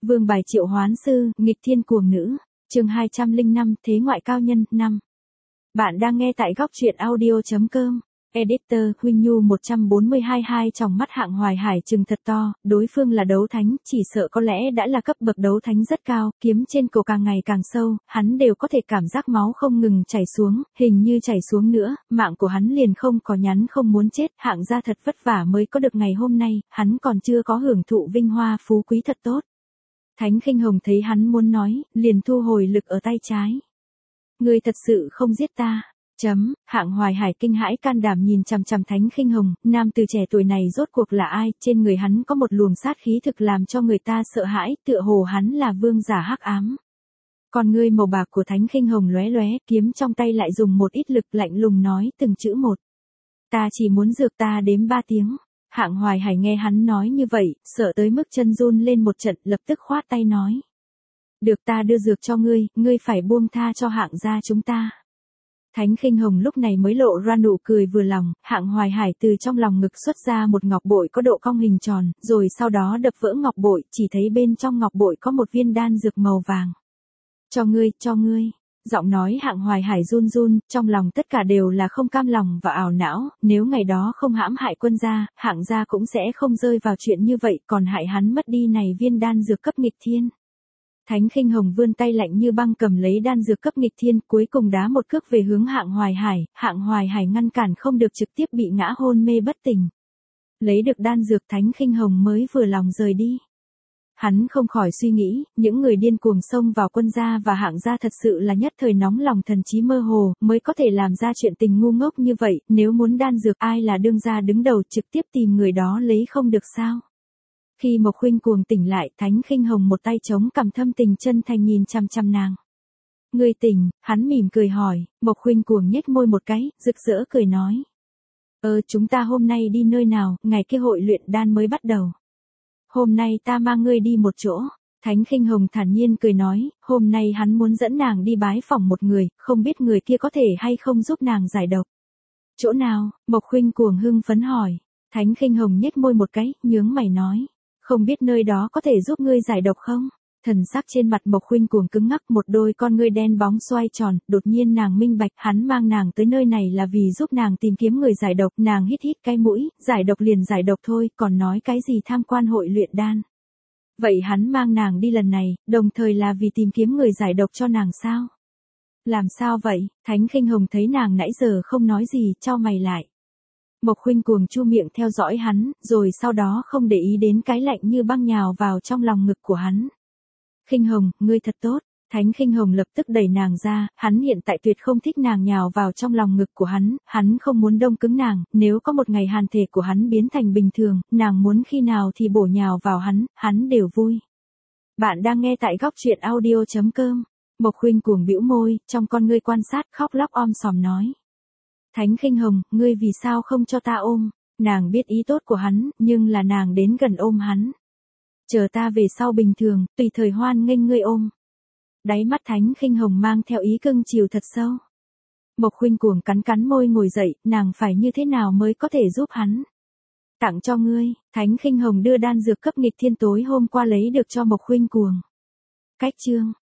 Vương bài triệu hoán sư, nghịch thiên cuồng nữ. Chương 205, thế ngoại cao nhân, 5. Bạn đang nghe tại góc truyện audio.com. Editor, Huynh Nhu 142 tròng mắt Hạng Hoài Hải trừng thật to, đối phương là đấu thánh, chỉ sợ có lẽ đã là cấp bậc đấu thánh rất cao, kiếm trên cổ càng ngày càng sâu, hắn đều có thể cảm giác máu không ngừng chảy xuống, hình như chảy xuống nữa, mạng của hắn liền không có nhắn không muốn chết, Hạng gia thật vất vả mới có được ngày hôm nay, hắn còn chưa có hưởng thụ vinh hoa phú quý thật tốt. Thánh Khinh Hồng thấy hắn muốn nói, liền thu hồi lực ở tay trái. Ngươi thật sự không giết ta. Hạng Hoài Hải kinh hãi can đảm nhìn chằm chằm Thánh Khinh Hồng, nam từ trẻ tuổi này rốt cuộc là ai, trên người hắn có một luồng sát khí thực làm cho người ta sợ hãi, tựa hồ hắn là vương giả hắc ám. Con ngươi màu bạc của Thánh Khinh Hồng lóe lóe, kiếm trong tay lại dùng một ít lực lạnh lùng nói từng chữ một. Ta chỉ muốn dược ta đếm 3 tiếng. Hạng Hoài Hải nghe hắn nói như vậy, sợ tới mức chân run lên một trận, lập tức khoát tay nói. Được, ta đưa dược cho ngươi, ngươi phải buông tha cho Hạng gia chúng ta. Thánh Khinh Hồng lúc này mới lộ ra nụ cười vừa lòng, Hạng Hoài Hải từ trong lòng ngực xuất ra một ngọc bội có độ cong hình tròn, rồi sau đó đập vỡ ngọc bội, chỉ thấy bên trong ngọc bội có một viên đan dược màu vàng. Cho ngươi, cho ngươi. Giọng nói Hạng Hoài Hải run run, trong lòng tất cả đều là không cam lòng và ảo não, nếu ngày đó không hãm hại quân gia, Hạng gia cũng sẽ không rơi vào chuyện như vậy, còn hại hắn mất đi này viên đan dược cấp nghịch thiên. Thánh Khinh Hồng vươn tay lạnh như băng cầm lấy đan dược cấp nghịch thiên, cuối cùng đá một cước về hướng Hạng Hoài Hải ngăn cản không được trực tiếp bị ngã hôn mê bất tỉnh. Lấy được đan dược Thánh Khinh Hồng mới vừa lòng rời đi. Hắn không khỏi suy nghĩ, những người điên cuồng xông vào quân gia và Hạng gia thật sự là nhất thời nóng lòng thần trí mơ hồ, mới có thể làm ra chuyện tình ngu ngốc như vậy, nếu muốn đan dược ai là đương gia đứng đầu trực tiếp tìm người đó lấy không được sao. Khi Mộc Khuynh Cuồng tỉnh lại, Thánh Khinh Hồng một tay chống cằm thâm tình chân thành nhìn chăm chăm nàng. Ngươi tỉnh, hắn mỉm cười hỏi, Mộc Khuynh Cuồng nhếch môi một cái, rực rỡ cười nói. Chúng ta hôm nay đi nơi nào, ngày kia hội luyện đan mới bắt đầu. Hôm nay ta mang ngươi đi một chỗ. Thánh Khinh Hồng thản nhiên cười nói, hôm nay hắn muốn dẫn nàng đi bái phỏng một người, không biết người kia có thể hay không giúp nàng giải độc. Chỗ nào? Mộc Khuynh Cuồng hưng phấn hỏi. Thánh Khinh Hồng nhếch môi một cái, nhướng mày nói. Không biết nơi đó có thể giúp ngươi giải độc không? Thần sắc trên mặt Mộc Khuynh Cuồng cứng ngắc, một đôi con ngươi đen bóng xoay tròn, đột nhiên nàng minh bạch, hắn mang nàng tới nơi này là vì giúp nàng tìm kiếm người giải độc, nàng hít hít cái mũi, giải độc liền giải độc thôi, còn nói cái gì tham quan hội luyện đan. Vậy hắn mang nàng đi lần này, đồng thời là vì tìm kiếm người giải độc cho nàng sao? Làm sao vậy? Thánh Khinh Hồng thấy nàng nãy giờ không nói gì, chau mày lại. Mộc Khuynh Cuồng chu miệng theo dõi hắn, rồi sau đó không để ý đến cái lạnh như băng nhào vào trong lòng ngực của hắn. Khinh Hồng, ngươi thật tốt. Thánh Khinh Hồng lập tức đẩy nàng ra, hắn hiện tại tuyệt không thích nàng nhào vào trong lòng ngực của hắn không muốn đông cứng nàng, nếu có một ngày hàn thể của hắn biến thành bình thường, nàng muốn khi nào thì bổ nhào vào hắn đều vui. Bạn đang nghe tại góc truyện audio.com. Mộc Khuynh Cuồng bĩu môi, trong con ngươi quan sát khóc lóc om sòm nói. Thánh Khinh Hồng, ngươi vì sao không cho ta ôm? Nàng biết ý tốt của hắn, nhưng là nàng đến gần ôm hắn. Chờ ta về sau bình thường, tùy thời hoan nghênh ngươi ôm. Đáy mắt Thánh Khinh Hồng mang theo ý cưng chiều thật sâu. Mộc Khuynh Cuồng cắn môi ngồi dậy, nàng phải như thế nào mới có thể giúp hắn? Tặng cho ngươi. Thánh Khinh Hồng đưa đan dược cấp nghịch thiên tối hôm qua lấy được cho Mộc Khuynh Cuồng. Cách chương.